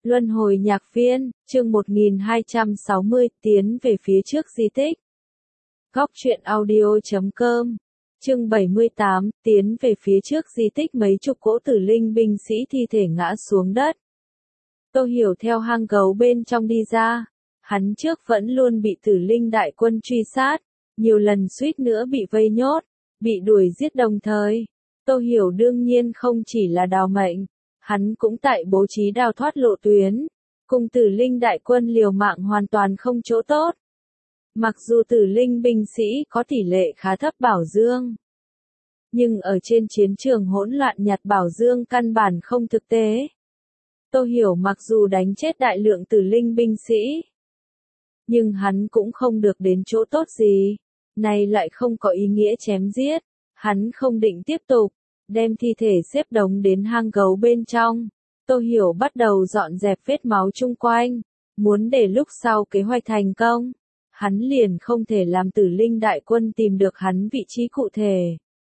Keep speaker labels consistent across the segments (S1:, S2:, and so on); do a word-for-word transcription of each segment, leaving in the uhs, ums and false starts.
S1: Luân hồi nhạc viên, chương một nghìn hai trăm sáu mươi, tiến về phía trước di tích. Góc truyện audio chấm com. Chương bảy mươi tám, tiến về phía trước di tích, mấy chục cỗ tử linh binh sĩ thi thể ngã xuống đất. Tô Hiểu theo hang gấu bên trong đi ra. Hắn trước vẫn luôn bị tử linh đại quân truy sát, nhiều lần suýt nữa bị vây nhốt, bị đuổi giết đồng thời. Tô Hiểu đương nhiên không chỉ là đào mệnh, hắn cũng tại bố trí đào thoát lộ tuyến, cùng tử linh đại quân liều mạng hoàn toàn không chỗ tốt. Mặc dù tử linh binh sĩ có tỷ lệ khá thấp bảo dương, nhưng ở trên chiến trường hỗn loạn nhặt bảo dương căn bản không thực tế. Tô Hiểu mặc dù đánh chết đại lượng tử linh binh sĩ, nhưng hắn cũng không được đến chỗ tốt gì, này lại không có ý nghĩa chém giết, hắn không định tiếp tục, đem thi thể xếp đống đến hang gấu bên trong. Tô Hiểu bắt đầu dọn dẹp vết máu chung quanh, muốn để lúc sau kế hoạch thành công, hắn liền không thể làm tử linh đại quân tìm được hắn vị trí cụ thể.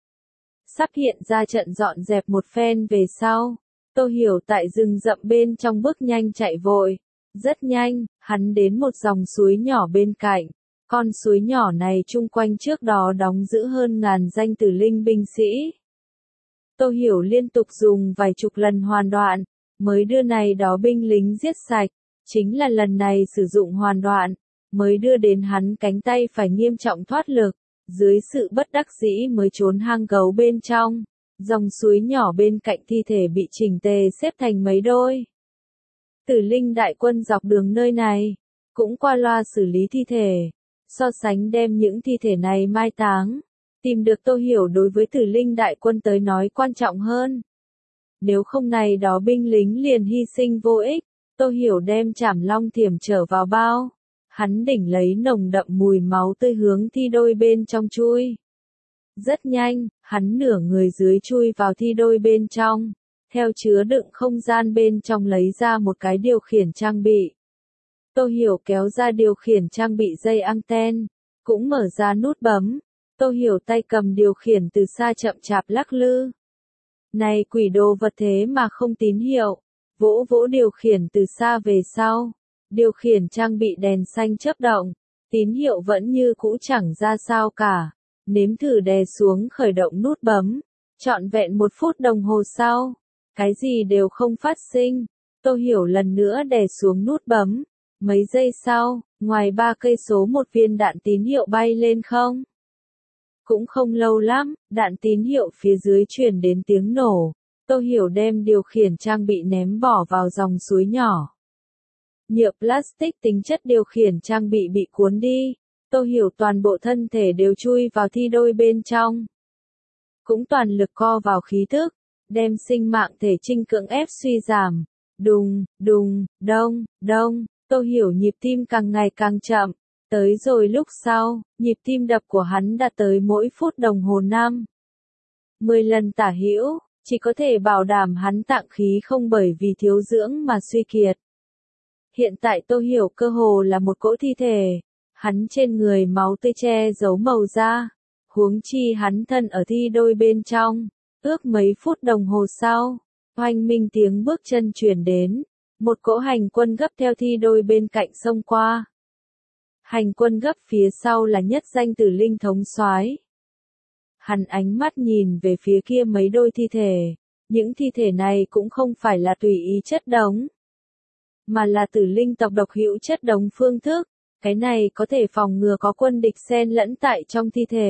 S1: Sắp hiện ra trận dọn dẹp một phen về sau, Tô Hiểu tại rừng rậm bên trong bước nhanh chạy vội. Rất nhanh, hắn đến một dòng suối nhỏ bên cạnh. Con suối nhỏ này chung quanh trước đó đóng giữ hơn ngàn danh tử linh binh sĩ. Tô Hiểu liên tục dùng vài chục lần hoàn đoạn, mới đưa này đó binh lính giết sạch. Chính là lần này sử dụng hoàn đoạn, mới đưa đến hắn cánh tay phải nghiêm trọng thoát lực. Dưới sự bất đắc dĩ mới trốn hang gấu bên trong. Dòng suối nhỏ bên cạnh thi thể bị chỉnh tề xếp thành mấy đôi. Tử linh đại quân dọc đường nơi này, cũng qua loa xử lý thi thể, so sánh đem những thi thể này mai táng. Tìm được Tô Hiểu đối với tử linh đại quân tới nói quan trọng hơn. Nếu không này đó binh lính liền hy sinh vô ích, Tô Hiểu đem Trảm Long Thiểm trở vào bao. Hắn đỉnh lấy nồng đậm mùi máu tươi hướng thi đôi bên trong chui. Rất nhanh, hắn nửa người dưới chui vào thi đôi bên trong. Theo chứa đựng không gian bên trong lấy ra một cái điều khiển trang bị. Tô Hiểu kéo ra điều khiển trang bị dây anten, cũng mở ra nút bấm. Tô Hiểu tay cầm điều khiển từ xa chậm chạp lắc lư. Này quỷ đồ vật thế mà không tín hiệu, vỗ vỗ điều khiển từ xa về sau. Điều khiển trang bị đèn xanh chớp động, tín hiệu vẫn như cũ chẳng ra sao cả. Nếm thử đè xuống khởi động nút bấm, trọn vẹn một phút đồng hồ sau. Cái gì đều không phát sinh, Tô Hiểu lần nữa đè xuống nút bấm. Mấy giây sau, ngoài ba cây số một viên đạn tín hiệu bay lên không. Cũng không lâu lắm, đạn tín hiệu phía dưới truyền đến tiếng nổ. Tô Hiểu đem điều khiển trang bị ném bỏ vào dòng suối nhỏ. Nhựa plastic tính chất điều khiển trang bị bị cuốn đi. Tô Hiểu toàn bộ thân thể đều chui vào thi đôi bên trong. Cũng toàn lực co vào khí thức. Đem sinh mạng thể trinh cưỡng ép suy giảm. Đùng, đùng, đông, đông, Tô Hiểu nhịp tim càng ngày càng chậm. Tới rồi lúc sau, nhịp tim đập của hắn đã tới mỗi phút đồng hồ năm. mười lần tả hữu, chỉ có thể bảo đảm hắn tạng khí không bởi vì thiếu dưỡng mà suy kiệt. Hiện tại Tô Hiểu cơ hồ là một cỗ thi thể. Hắn trên người máu tươi che giấu màu da. Huống chi hắn thân ở thi đôi bên trong. Ước mấy phút đồng hồ sau, oanh minh tiếng bước chân truyền đến, một cỗ hành quân gấp theo thi đôi bên cạnh xông qua. Hành quân gấp phía sau là nhất danh tử linh thống soái. Hắn ánh mắt nhìn về phía kia mấy đôi thi thể, những thi thể này cũng không phải là tùy ý chất đống, mà là tử linh tộc độc hữu chất đống phương thức, cái này có thể phòng ngừa có quân địch xen lẫn tại trong thi thể.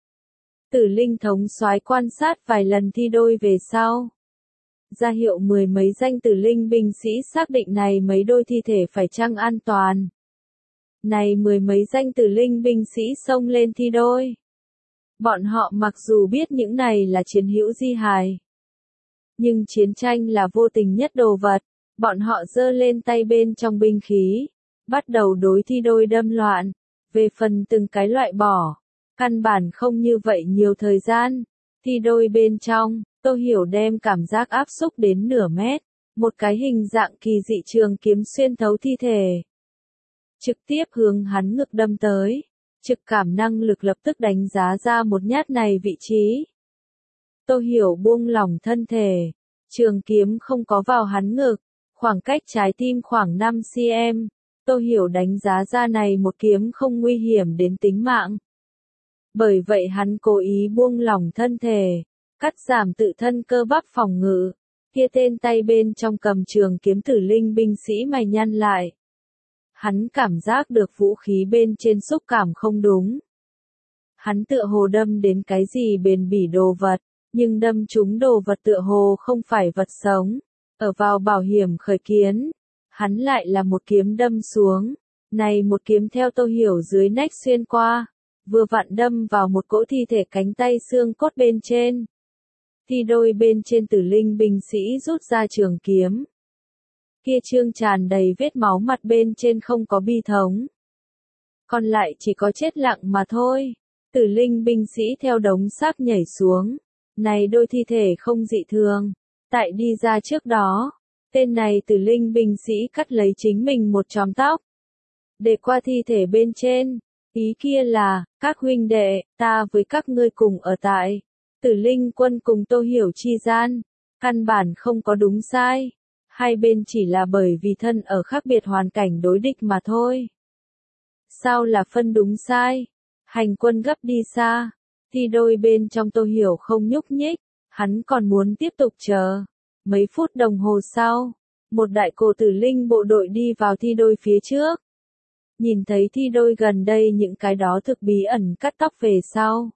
S1: Tử linh thống soái quan sát vài lần thi đôi về sau. Ra hiệu mười mấy danh tử linh binh sĩ xác định này mấy đôi thi thể phải chăng an toàn. Này mười mấy danh tử linh binh sĩ xông lên thi đôi. Bọn họ mặc dù biết những này là chiến hữu di hài. Nhưng chiến tranh là vô tình nhất đồ vật. Bọn họ giơ lên tay bên trong binh khí. Bắt đầu đối thi đôi đâm loạn. Về phần từng cái loại bỏ. Căn bản không như vậy nhiều thời gian. Thi đôi bên trong, Tô Hiểu đem cảm giác áp xúc đến nửa mét. Một cái hình dạng kỳ dị trường kiếm xuyên thấu thi thể. Trực tiếp hướng hắn ngực đâm tới. Trực cảm năng lực lập tức đánh giá ra một nhát này vị trí. Tô Hiểu buông lỏng thân thể. Trường kiếm không có vào hắn ngực. khoảng cách trái tim khoảng năm xăng-ti-mét. Tô Hiểu đánh giá ra này một kiếm không nguy hiểm đến tính mạng. Bởi vậy hắn cố ý buông lỏng thân thể, cắt giảm tự thân cơ bắp phòng ngự. Kia tên tay bên trong cầm trường kiếm Tử Linh binh sĩ mày nhăn lại. Hắn cảm giác được vũ khí bên trên xúc cảm không đúng. Hắn tựa hồ đâm đến cái gì bền bỉ đồ vật, nhưng đâm trúng đồ vật tựa hồ không phải vật sống. Ở vào bảo hiểm khởi kiến, hắn lại là một kiếm đâm xuống. Này một kiếm theo Tô Hiểu dưới nách xuyên qua, vừa vặn đâm vào một cỗ thi thể cánh tay xương cốt bên trên. Thi đôi bên trên Tử Linh binh sĩ rút ra trường kiếm. Kia trương tràn đầy vết máu mặt bên trên không có bi thống. Còn lại chỉ có chết lặng mà thôi. Tử Linh binh sĩ theo đống xác nhảy xuống. Này đôi thi thể không dị thường. Tại đi ra trước đó, tên này Tử Linh binh sĩ cắt lấy chính mình một chòm tóc. Để qua thi thể bên trên. Ý kia là, các huynh đệ, ta với các ngươi cùng ở tại. Tử Linh quân cùng Tô Hiểu chi gian. Căn bản không có đúng sai. Hai bên chỉ là bởi vì thân ở khác biệt hoàn cảnh đối địch mà thôi. Sao là phân đúng sai? Hành quân gấp đi xa. Thi đôi bên trong Tô Hiểu không nhúc nhích. Hắn còn muốn tiếp tục chờ. Mấy phút đồng hồ sau, một đại cổ Tử Linh bộ đội đi vào thi đôi phía trước. Nhìn thấy thi đôi gần đây những cái đó thực bí ẩn cắt tóc về sau.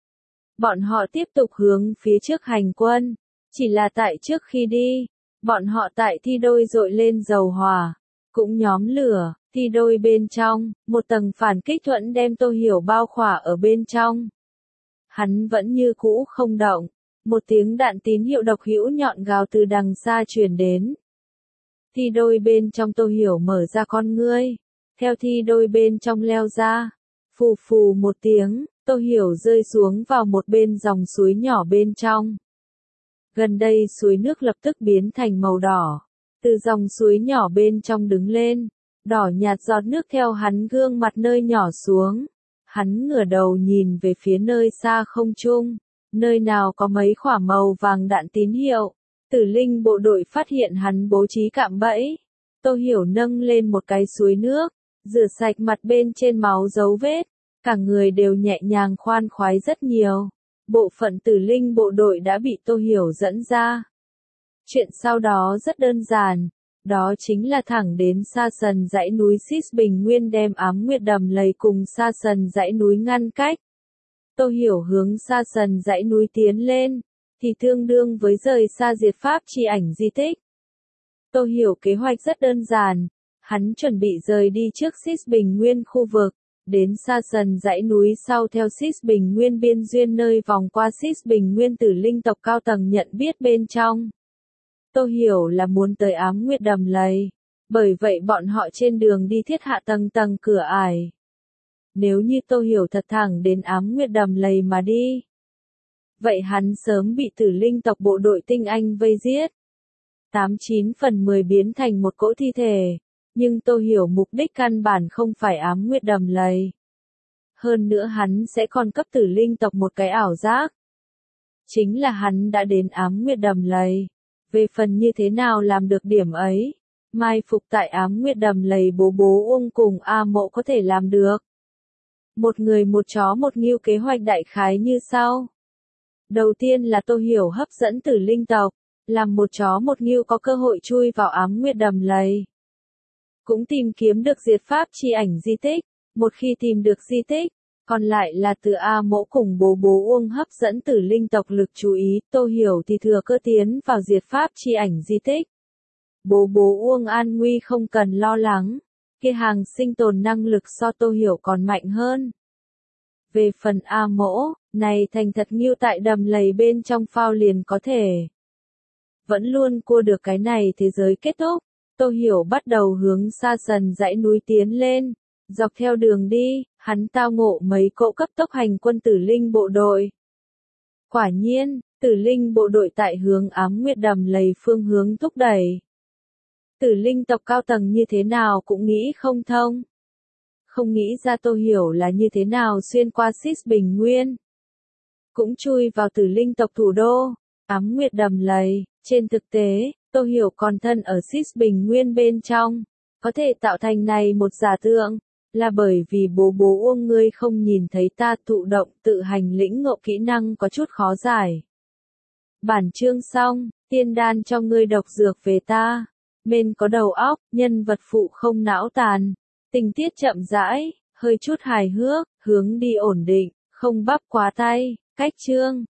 S1: Bọn họ tiếp tục hướng phía trước hành quân. Chỉ là tại trước khi đi, bọn họ tại thi đôi dội lên dầu hỏa, cũng nhóm lửa. Thi đôi bên trong, một tầng phản kích thuẫn đem Tô Hiểu bao khỏa ở bên trong. Hắn vẫn như cũ không động. Một tiếng đạn tín hiệu độc hữu nhọn gào từ đằng xa truyền đến. Thi đôi bên trong Tô Hiểu mở ra con ngươi. Theo thi đôi bên trong leo ra. Phù phù một tiếng, Tô Hiểu rơi xuống vào một bên dòng suối nhỏ bên trong. Gần đây suối nước lập tức biến thành màu đỏ. Từ dòng suối nhỏ bên trong đứng lên. Đỏ nhạt giọt nước theo hắn gương mặt nơi nhỏ xuống. Hắn ngửa đầu nhìn về phía nơi xa không trung. Nơi nào có mấy quả màu vàng đạn tín hiệu. Tử Linh bộ đội phát hiện hắn bố trí cạm bẫy. Tô Hiểu nâng lên một cái suối nước. Rửa sạch mặt bên trên máu dấu vết. Cả người đều nhẹ nhàng khoan khoái rất nhiều. Bộ phận Tử Linh bộ đội đã bị Tô Hiểu dẫn ra. Chuyện sau đó rất đơn giản. Đó chính là thẳng đến Sa Sần dãy núi Sis Bình Nguyên đem Ám Nguyệt Đầm Lầy cùng Sa Sần dãy núi ngăn cách. Tô Hiểu hướng Sa Sần dãy núi tiến lên, thì tương đương với rời xa diệt pháp chi ảnh di tích. Tô Hiểu kế hoạch rất đơn giản, hắn chuẩn bị rời đi trước Sis Bình Nguyên khu vực, đến Sa Sần dãy núi sau theo Sis Bình Nguyên biên duyên nơi vòng qua Sis Bình Nguyên Tử Linh tộc cao tầng nhận biết bên trong. Tô Hiểu là muốn tới Ám Nguyệt Đầm Lầy, bởi vậy bọn họ trên đường đi thiết hạ tầng tầng cửa ải. Nếu như Tô Hiểu thật thẳng đến Ám Nguyệt Đầm Lầy mà đi, vậy hắn sớm bị Tử Linh tộc bộ đội tinh anh vây giết. Tám chín phần mười biến thành một cỗ thi thể, nhưng Tô Hiểu mục đích căn bản không phải Ám Nguyệt Đầm Lầy. Hơn nữa hắn sẽ còn cấp Tử Linh tộc một cái ảo giác. Chính là hắn đã đến Ám Nguyệt Đầm Lầy. Về phần như thế nào làm được điểm ấy, mai phục tại Ám Nguyệt Đầm Lầy bố bố Uông cùng A Mộ có thể làm được. Một người một chó một ngưu kế hoạch đại khái như sau. Đầu tiên là Tô Hiểu hấp dẫn Tử Linh tộc, làm một chó một ngưu có cơ hội chui vào Ám Nguyệt Đầm Lầy. Cũng tìm kiếm được diệt pháp chi ảnh di tích, một khi tìm được di tích, còn lại là từ A Mộ cùng bố bố Uông hấp dẫn Tử Linh tộc lực chú ý, Tô Hiểu thì thừa cơ tiến vào diệt pháp chi ảnh di tích. Bố bố Uông an nguy không cần lo lắng, kia hàng sinh tồn năng lực so Tô Hiểu còn mạnh hơn. Về phần A Mộ, này thành thật nghiêu tại đầm lầy bên trong phao liền có thể. Vẫn luôn cua được cái này thế giới kết thúc, Tô Hiểu bắt đầu hướng Sa Sần dãy núi tiến lên. Dọc theo đường đi, hắn tao ngộ mấy cỗ cấp tốc hành quân Tử Linh bộ đội. Quả nhiên, Tử Linh bộ đội tại hướng Ám Nguyệt Đầm Lầy phương hướng thúc đẩy. Tử Linh tộc cao tầng như thế nào cũng nghĩ không thông. Không nghĩ ra Tô Hiểu là như thế nào xuyên qua Sis Bình Nguyên. Cũng chui vào Tử Linh tộc thủ đô. Ám nguyệt đầm lầy, trên thực tế, Tô Hiểu còn thân ở Sis Bình Nguyên bên trong, có thể tạo thành này một giả tượng, là bởi vì bố bố Uông ngươi không nhìn thấy ta thụ động tự hành lĩnh ngộ kỹ năng có chút khó giải. Bản chương xong, tiên đan cho ngươi độc dược về ta, bên có đầu óc, nhân vật phụ không não tàn, tình tiết chậm rãi, hơi chút hài hước, hướng đi ổn định, không bắp quá tay, cách chương.